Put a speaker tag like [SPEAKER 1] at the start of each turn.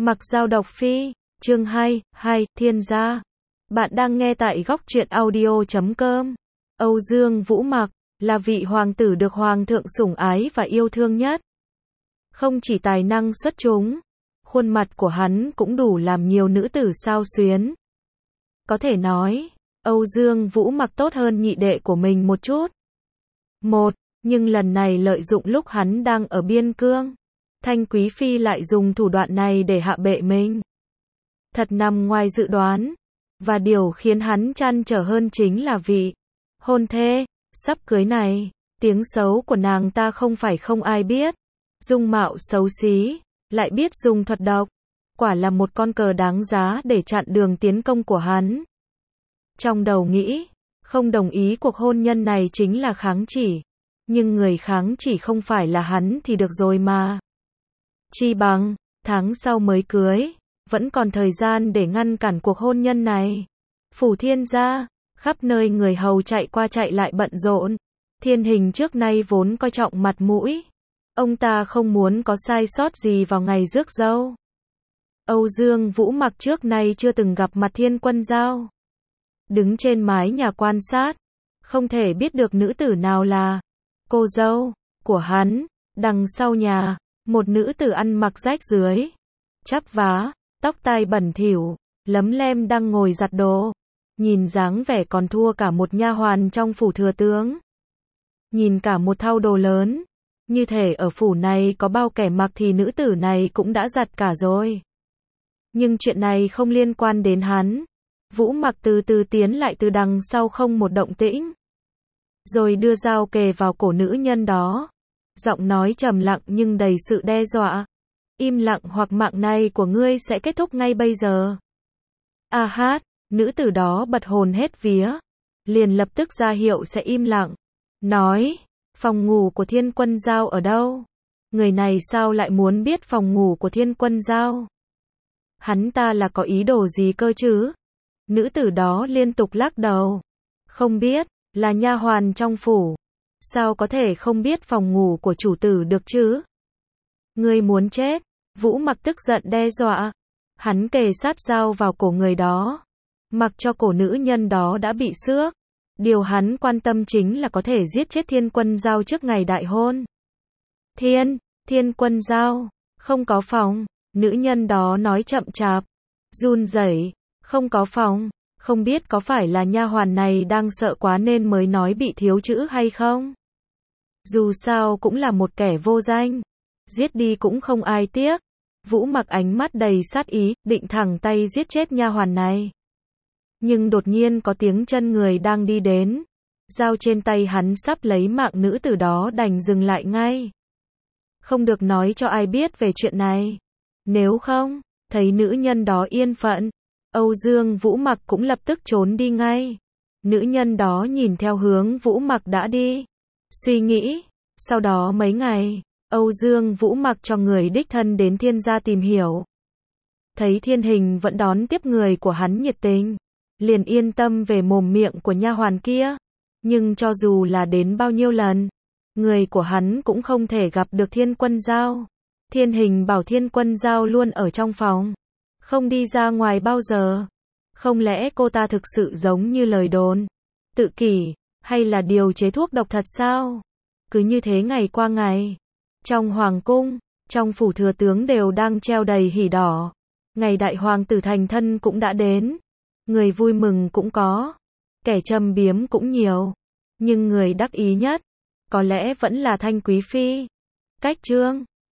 [SPEAKER 1] Mặc Dao độc phi, chương 2, Thiên gia. Bạn đang nghe tại góc truyện audio.com. Âu Dương Vũ Mặc là vị hoàng tử được hoàng thượng sủng ái và yêu thương nhất. Không chỉ tài năng xuất chúng, khuôn mặt của hắn cũng đủ làm nhiều nữ tử xao xuyến. Có thể nói, Âu Dương Vũ Mặc tốt hơn nhị đệ của mình một chút. Nhưng lần này lợi dụng lúc hắn đang ở biên cương, Thanh Quý Phi lại dùng thủ đoạn này để hạ bệ mình. Thật nằm ngoài dự đoán, và điều khiến hắn trăn trở hơn chính là vị hôn thê sắp cưới này. Tiếng xấu của nàng ta không phải không ai biết, dung mạo xấu xí, lại biết dùng thuật độc, quả là một con cờ đáng giá để chặn đường tiến công của hắn. Trong đầu nghĩ, không đồng ý cuộc hôn nhân này chính là kháng chỉ, nhưng người kháng chỉ không phải là hắn thì được rồi mà. Chi bằng, tháng sau mới cưới, vẫn còn thời gian để ngăn cản cuộc hôn nhân này. Phủ Thiên gia, khắp nơi người hầu chạy qua chạy lại bận rộn. Thiên Hình trước nay vốn coi trọng mặt mũi, ông ta không muốn có sai sót gì vào ngày rước dâu. Âu Dương Vũ Mặc trước nay chưa từng gặp mặt Thiên Quân Dao. Đứng trên mái nhà quan sát, không thể biết được nữ tử nào là cô dâu của hắn. Đằng sau nhà, một nữ tử ăn mặc rách rưới, chắp vá, tóc tai bẩn thỉu, lấm lem đang ngồi giặt đồ. Nhìn dáng vẻ còn thua cả một nha hoàn trong phủ thừa tướng. Nhìn cả một thau đồ lớn, như thể ở phủ này có bao kẻ mặc thì nữ tử này cũng đã giặt cả rồi. Nhưng chuyện này không liên quan đến hắn. Vũ Mặc từ từ tiến lại từ đằng sau không một động tĩnh, rồi đưa dao kề vào cổ nữ nhân đó. Giọng nói trầm lặng nhưng đầy sự đe dọa. Im lặng hoặc mạng này của ngươi sẽ kết thúc ngay bây giờ. A hát, nữ tử đó bật hồn hết vía, liền lập tức ra hiệu sẽ im lặng. Nói, phòng ngủ của Thiên Quân Dao ở đâu? Người này sao lại muốn biết phòng ngủ của Thiên Quân Dao? Hắn ta là có ý đồ gì cơ chứ? Nữ tử đó liên tục lắc đầu. Không biết, là nha hoàn trong phủ. Sao có thể không biết phòng ngủ của chủ tử được chứ? Ngươi muốn chết. Vũ Mặc tức giận đe dọa. Hắn kề sát dao vào cổ người đó, mặc cho cổ nữ nhân đó đã bị xước. Điều hắn quan tâm chính là có thể giết chết Thiên Quân Dao trước ngày đại hôn. Thiên Quân Dao, không có phòng. Nữ nhân đó nói chậm chạp, run rẩy. Không có phòng. Không biết có phải là nha hoàn này đang sợ quá nên mới nói bị thiếu chữ hay không? Dù sao cũng là một kẻ vô danh, giết đi cũng không ai tiếc. Vũ Mặc ánh mắt đầy sát ý, định thẳng tay giết chết nha hoàn này. Nhưng đột nhiên có tiếng chân người đang đi đến. Dao trên tay hắn sắp lấy mạng nữ tử đó đành dừng lại ngay. Không được nói cho ai biết về chuyện này. Nếu không, thấy nữ nhân đó yên phận, Âu Dương Vũ Mặc cũng lập tức trốn đi ngay. Nữ nhân đó nhìn theo hướng Vũ Mặc đã đi, suy nghĩ. Sau đó mấy ngày, Âu Dương Vũ Mặc cho người đích thân đến Thiên gia tìm hiểu. Thấy Thiên Hình vẫn đón tiếp người của hắn nhiệt tình, liền yên tâm về mồm miệng của nha hoàn kia. Nhưng cho dù là đến bao nhiêu lần, người của hắn cũng không thể gặp được Thiên Quân Dao. Thiên Hình bảo Thiên Quân Dao luôn ở trong phòng, không đi ra ngoài bao giờ. Không lẽ cô ta thực sự giống như lời đồn, tự kỷ, hay là điều chế thuốc độc thật sao? Cứ như thế ngày qua ngày, trong hoàng cung, trong phủ thừa tướng đều đang treo đầy hỉ đỏ. Ngày đại hoàng tử thành thân cũng đã đến. Người vui mừng cũng có, kẻ châm biếm cũng nhiều. Nhưng người đắc ý nhất, có lẽ vẫn là Thanh Quý Phi. Cách chương